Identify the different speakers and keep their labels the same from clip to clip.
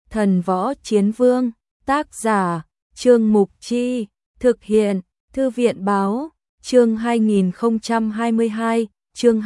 Speaker 1: Thần Võ Chiến Vương, tác giả, Trương Mục Chi, thực hiện, Thư viện báo, chương 2022, chương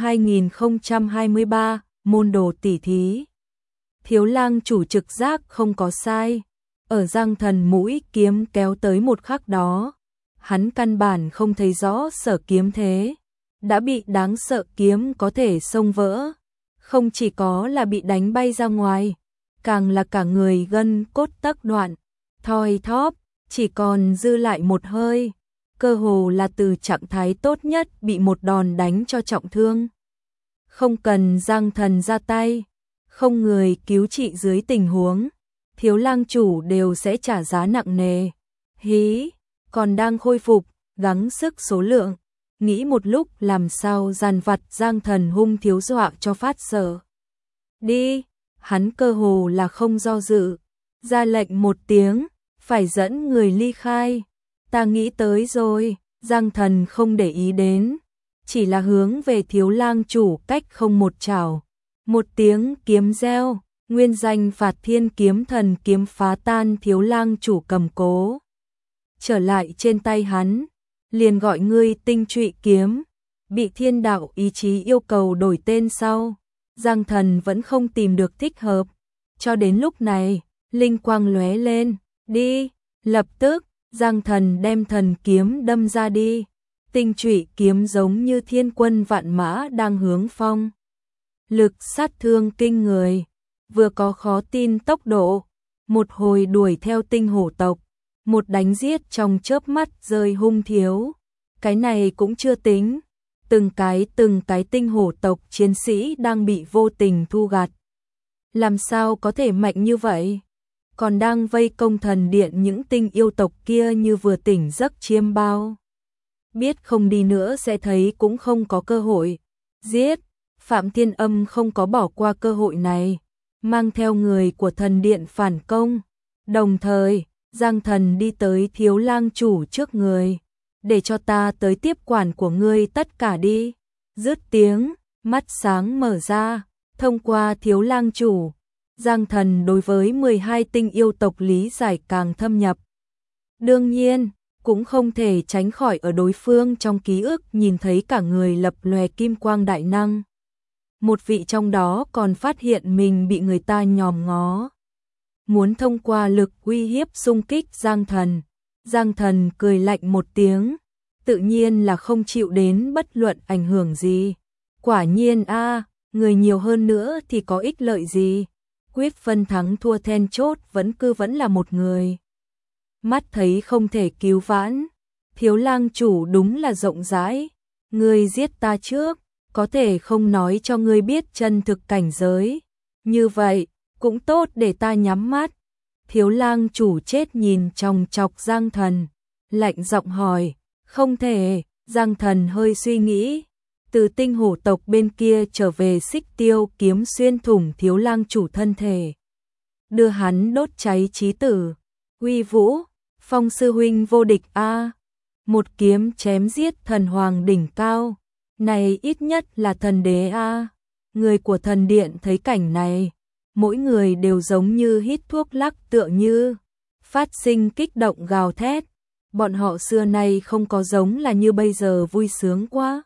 Speaker 1: 2023, môn đồ tỉ thí. Thiếu lang chủ trực giác không có sai, ở Giang Thần mũi kiếm kéo tới một khắc đó, hắn căn bản không thấy rõ sở kiếm thế, đã bị đáng sợ kiếm có thể xông vỡ, không chỉ có là bị đánh bay ra ngoài, càng là cả người gân cốt tắc đoạn, thoi thóp, chỉ còn dư lại một hơi, cơ hồ là từ trạng thái tốt nhất bị một đòn đánh cho trọng thương. Không cần Giang Thần ra tay, không người cứu trị dưới tình huống, thiếu lang chủ đều sẽ trả giá nặng nề. Hí, còn đang khôi phục, gắng sức số lượng, nghĩ một lúc làm sao dàn vặt Giang Thần hung thiếu dọa cho phát sợ. Đi, hắn cơ hồ là không do dự, ra lệnh một tiếng, phải dẫn người ly khai. Ta nghĩ tới rồi, Giang Thần không để ý đến, chỉ là hướng về thiếu lang chủ cách không một chảo. Một tiếng kiếm reo, nguyên danh Phạt Thiên Kiếm Thần kiếm phá tan thiếu lang chủ cầm cố. Trở lại trên tay hắn, liền gọi ngươi Tinh Trụy kiếm, bị thiên đạo ý chí yêu cầu đổi tên sau. Giang Thần vẫn không tìm được thích hợp, cho đến lúc này, linh quang lóe lên, đi, lập tức, Giang Thần đem thần kiếm đâm ra đi, Tinh Trụy kiếm giống như thiên quân vạn mã đang hướng phong. Lực sát thương kinh người, vừa có khó tin tốc độ, một hồi đuổi theo tinh hổ tộc, một đánh giết trong chớp mắt rơi hung thiếu. Cái này cũng chưa tính, từng cái tinh hổ tộc chiến sĩ đang bị vô tình thu gặt. Làm sao có thể mạnh như vậy? Còn đang vây công thần điện những tinh yêu tộc kia như vừa tỉnh giấc chiêm bao. Biết không đi nữa sẽ thấy cũng không có cơ hội. Giết! Phạm Thiên Âm không có bỏ qua cơ hội này, mang theo người của thần điện phản công. Đồng thời, Giang Thần đi tới thiếu lang chủ trước người. Để cho ta tới tiếp quản của ngươi tất cả đi. Dứt tiếng, mắt sáng mở ra, thông qua thiếu lang chủ. Giang Thần đối với 12 tinh yêu tộc lý giải càng thâm nhập. Đương nhiên, cũng không thể tránh khỏi ở đối phương trong ký ức nhìn thấy cả người lập lòe kim quang đại năng. Một vị trong đó còn phát hiện mình bị người ta nhòm ngó. Muốn thông qua lực uy hiếp xung kích Giang Thần. Giang Thần cười lạnh một tiếng, tự nhiên là không chịu đến bất luận ảnh hưởng gì. Quả nhiên người nhiều hơn nữa thì có ích lợi gì. Quyết phân thắng thua then chốt vẫn là một người. Mắt thấy không thể cứu vãn, thiếu lang chủ đúng là rộng rãi. Ngươi giết ta trước, có thể không nói cho ngươi biết chân thực cảnh giới. Như vậy, cũng tốt để ta nhắm mắt. Thiếu lang chủ chết nhìn chòng chọc Giang Thần, lạnh giọng hỏi, không thể. Giang Thần hơi suy nghĩ, từ tinh hổ tộc bên kia trở về xích tiêu kiếm xuyên thủng thiếu lang chủ thân thể, đưa hắn đốt cháy chí tử. Uy vũ, Phong sư huynh vô địch một kiếm chém giết thần hoàng đỉnh cao, này ít nhất là thần đế Người của thần điện thấy cảnh này, mỗi người đều giống như hít thuốc lắc tựa như phát sinh kích động gào thét. Bọn họ xưa nay không có giống là như bây giờ vui sướng quá.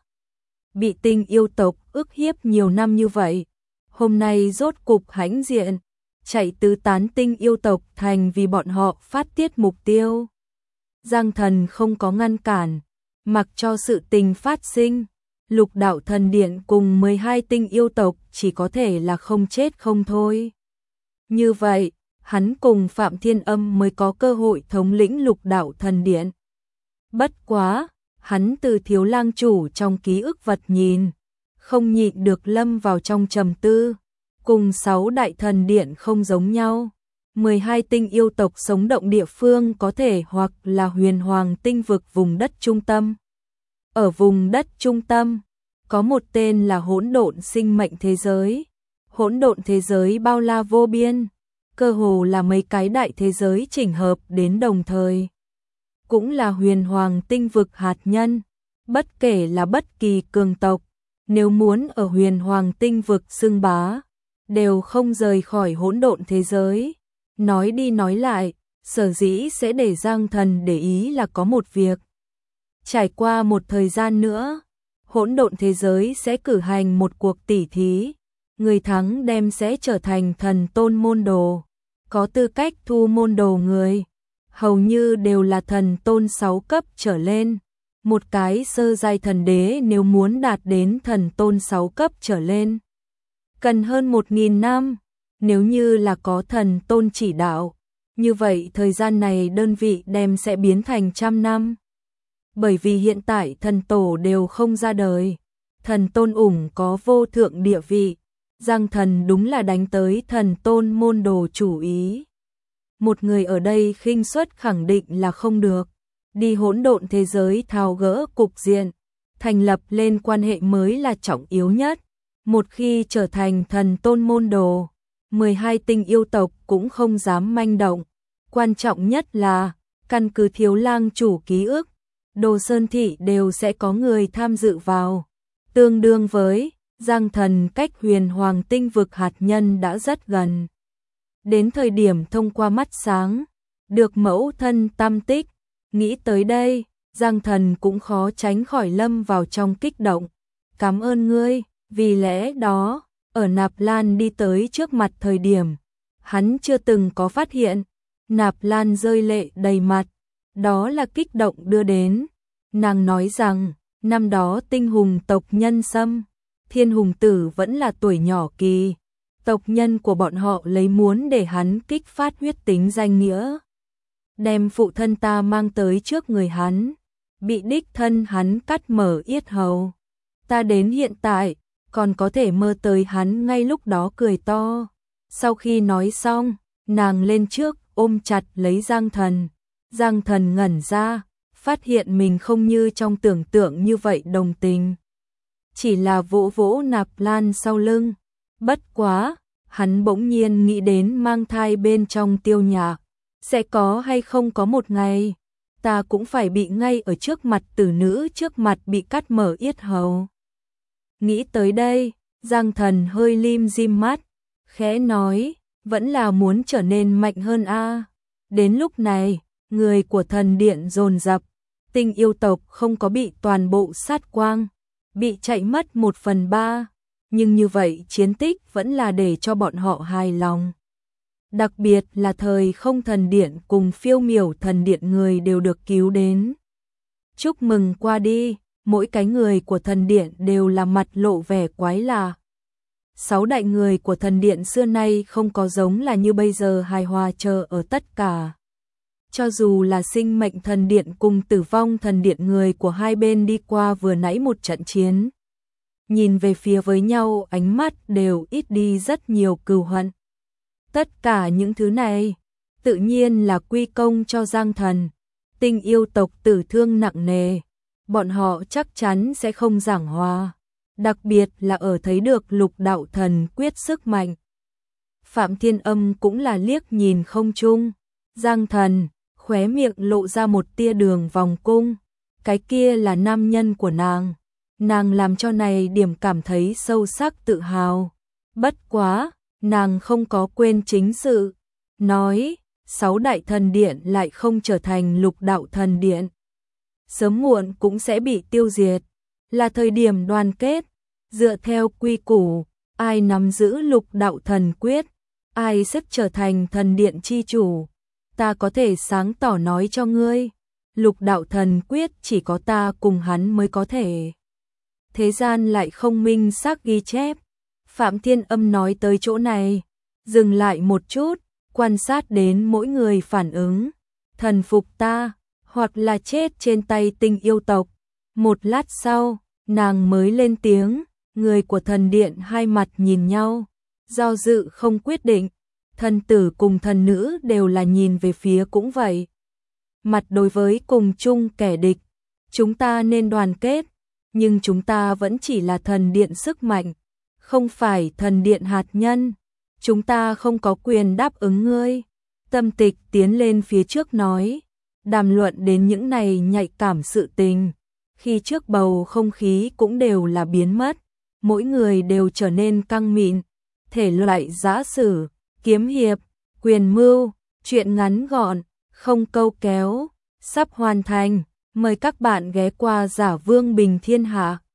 Speaker 1: Bị tinh yêu tộc ức hiếp nhiều năm như vậy, hôm nay rốt cục hãnh diện, chạy tứ tán tinh yêu tộc thành vì bọn họ phát tiết mục tiêu. Giang Thần không có ngăn cản, mặc cho sự tình phát sinh. Lục đạo thần điện cùng 12 tinh yêu tộc chỉ có thể là không chết không thôi. Như vậy, hắn cùng Phạm Thiên Âm mới có cơ hội thống lĩnh lục đạo thần điện. Bất quá, hắn từ thiếu lang chủ trong ký ức vật nhìn, không nhịn được lâm vào trong trầm tư. Cùng 6 đại thần điện không giống nhau. 12 tinh yêu tộc sống động địa phương có thể hoặc là huyền hoàng tinh vực vùng đất trung tâm. Ở vùng đất trung tâm, có một tên là hỗn độn sinh mệnh thế giới. Hỗn độn thế giới bao la vô biên, cơ hồ là mấy cái đại thế giới chỉnh hợp đến đồng thời. Cũng là huyền hoàng tinh vực hạt nhân, bất kể là bất kỳ cường tộc, nếu muốn ở huyền hoàng tinh vực xưng bá, đều không rời khỏi hỗn độn thế giới. Nói đi nói lại, sở dĩ sẽ để Giang Thần để ý là có một việc. Trải qua một thời gian nữa, hỗn độn thế giới sẽ cử hành một cuộc tỉ thí, người thắng đem sẽ trở thành thần tôn môn đồ, có tư cách thu môn đồ người, hầu như đều là thần tôn 6 cấp trở lên. Một cái sơ giai thần đế nếu muốn đạt đến thần tôn 6 cấp trở lên, cần hơn 1.000 năm, nếu như là có thần tôn chỉ đạo, như vậy thời gian này đơn vị đem sẽ biến thành 100 năm. Bởi vì hiện tại thần tổ đều không ra đời, thần tôn ủng có vô thượng địa vị, Giang Thần đúng là đánh tới thần tôn môn đồ chủ ý. Một người ở đây khinh suất khẳng định là không được, đi hỗn độn thế giới tháo gỡ cục diện, thành lập lên quan hệ mới là trọng yếu nhất. Một khi trở thành thần tôn môn đồ, 12 tinh yêu tộc cũng không dám manh động. Quan trọng nhất là, căn cứ Thiếu Lang chủ ký ức, Đồ Sơn Thị đều sẽ có người tham dự vào. Tương đương với, Giang Thần cách huyền hoàng tinh vực hạt nhân đã rất gần. Đến thời điểm thông qua mắt sáng, được mẫu thân tam tích, nghĩ tới đây, Giang Thần cũng khó tránh khỏi lâm vào trong kích động. Cảm ơn ngươi, vì lẽ đó, ở Nạp Lan đi tới trước mặt thời điểm, hắn chưa từng có phát hiện. Nạp Lan rơi lệ đầy mặt, đó là kích động đưa đến. Nàng nói rằng, năm đó tinh hùng tộc nhân xâm, Thiên Hùng Tử vẫn là tuổi nhỏ kỳ. Tộc nhân của bọn họ lấy muốn để hắn kích phát huyết tính danh nghĩa, đem phụ thân ta mang tới trước người hắn, bị đích thân hắn cắt mở yết hầu. Ta đến hiện tại, còn có thể mơ tới hắn ngay lúc đó cười to. Sau khi nói xong, nàng lên trước ôm chặt lấy Giang Thần. Giang Thần ngẩn ra, phát hiện mình không như trong tưởng tượng như vậy đồng tình. Chỉ là vỗ vỗ Nạp Lan sau lưng. Bất quá, hắn bỗng nhiên nghĩ đến mang thai bên trong Tiêu Nhạc. Sẽ có hay không có một ngày, ta cũng phải bị ngay ở trước mặt tử nữ trước mặt bị cắt mở yết hầu. Nghĩ tới đây, Giang Thần hơi lim dim mắt, khẽ nói, vẫn là muốn trở nên mạnh hơn a. Đến lúc này, người của thần điện dồn dập, tinh yêu tộc không có bị toàn bộ sát quang, bị chạy mất 1/3, nhưng như vậy chiến tích vẫn là để cho bọn họ hài lòng. Đặc biệt là thời không thần điện cùng phiêu miểu thần điện người đều được cứu đến. Chúc mừng qua đi, mỗi cái người của thần điện đều là mặt lộ vẻ quái lạ. 6 đại người của thần điện xưa nay không có giống là như bây giờ hài hòa chờ ở tất cả. Cho dù là sinh mệnh thần điện cùng tử vong thần điện người của hai bên đi qua vừa nãy một trận chiến, nhìn về phía với nhau ánh mắt đều ít đi rất nhiều cừu hận. Tất cả những thứ này, tự nhiên là quy công cho Giang Thần. Tinh yêu tộc tử thương nặng nề, bọn họ chắc chắn sẽ không giảng hòa, đặc biệt là ở thấy được lục đạo thần quyết sức mạnh. Phạm Thiên Âm cũng là liếc nhìn không chung, Giang Thần, khóe miệng lộ ra một tia đường vòng cung, cái kia là nam nhân của nàng làm cho này điểm cảm thấy sâu sắc tự hào. Bất quá, nàng không có quên chính sự, nói, 6 đại thần điện lại không trở thành lục đạo thần điện. Sớm muộn cũng sẽ bị tiêu diệt, là thời điểm đoàn kết, dựa theo quy củ, ai nắm giữ lục đạo thần quyết, ai sẽ trở thành thần điện chi chủ. Ta có thể sáng tỏ nói cho ngươi, lục đạo thần quyết chỉ có ta cùng hắn mới có thể. Thế gian lại không minh xác ghi chép. Phạm Thiên Âm nói tới chỗ này, dừng lại một chút, quan sát đến mỗi người phản ứng. Thần phục ta, hoặc là chết trên tay tinh yêu tộc. Một lát sau, nàng mới lên tiếng, người của thần điện hai mặt nhìn nhau, do dự không quyết định. Thần tử cùng thần nữ đều là nhìn về phía cũng vậy. Mặt đối với cùng chung kẻ địch, chúng ta nên đoàn kết, nhưng chúng ta vẫn chỉ là thần điện sức mạnh, không phải thần điện hạt nhân. Chúng ta không có quyền đáp ứng ngươi. Tâm Tịch tiến lên phía trước nói, đàm luận đến những này nhạy cảm sự tình. Khi trước bầu không khí cũng đều là biến mất, mỗi người đều trở nên căng mịn, thể loại giã sử, kiếm hiệp, Quyền mưu, chuyện ngắn gọn, không câu kéo, sắp hoàn thành. Mời các bạn ghé qua Giả Vương Bình Thiên Hạ.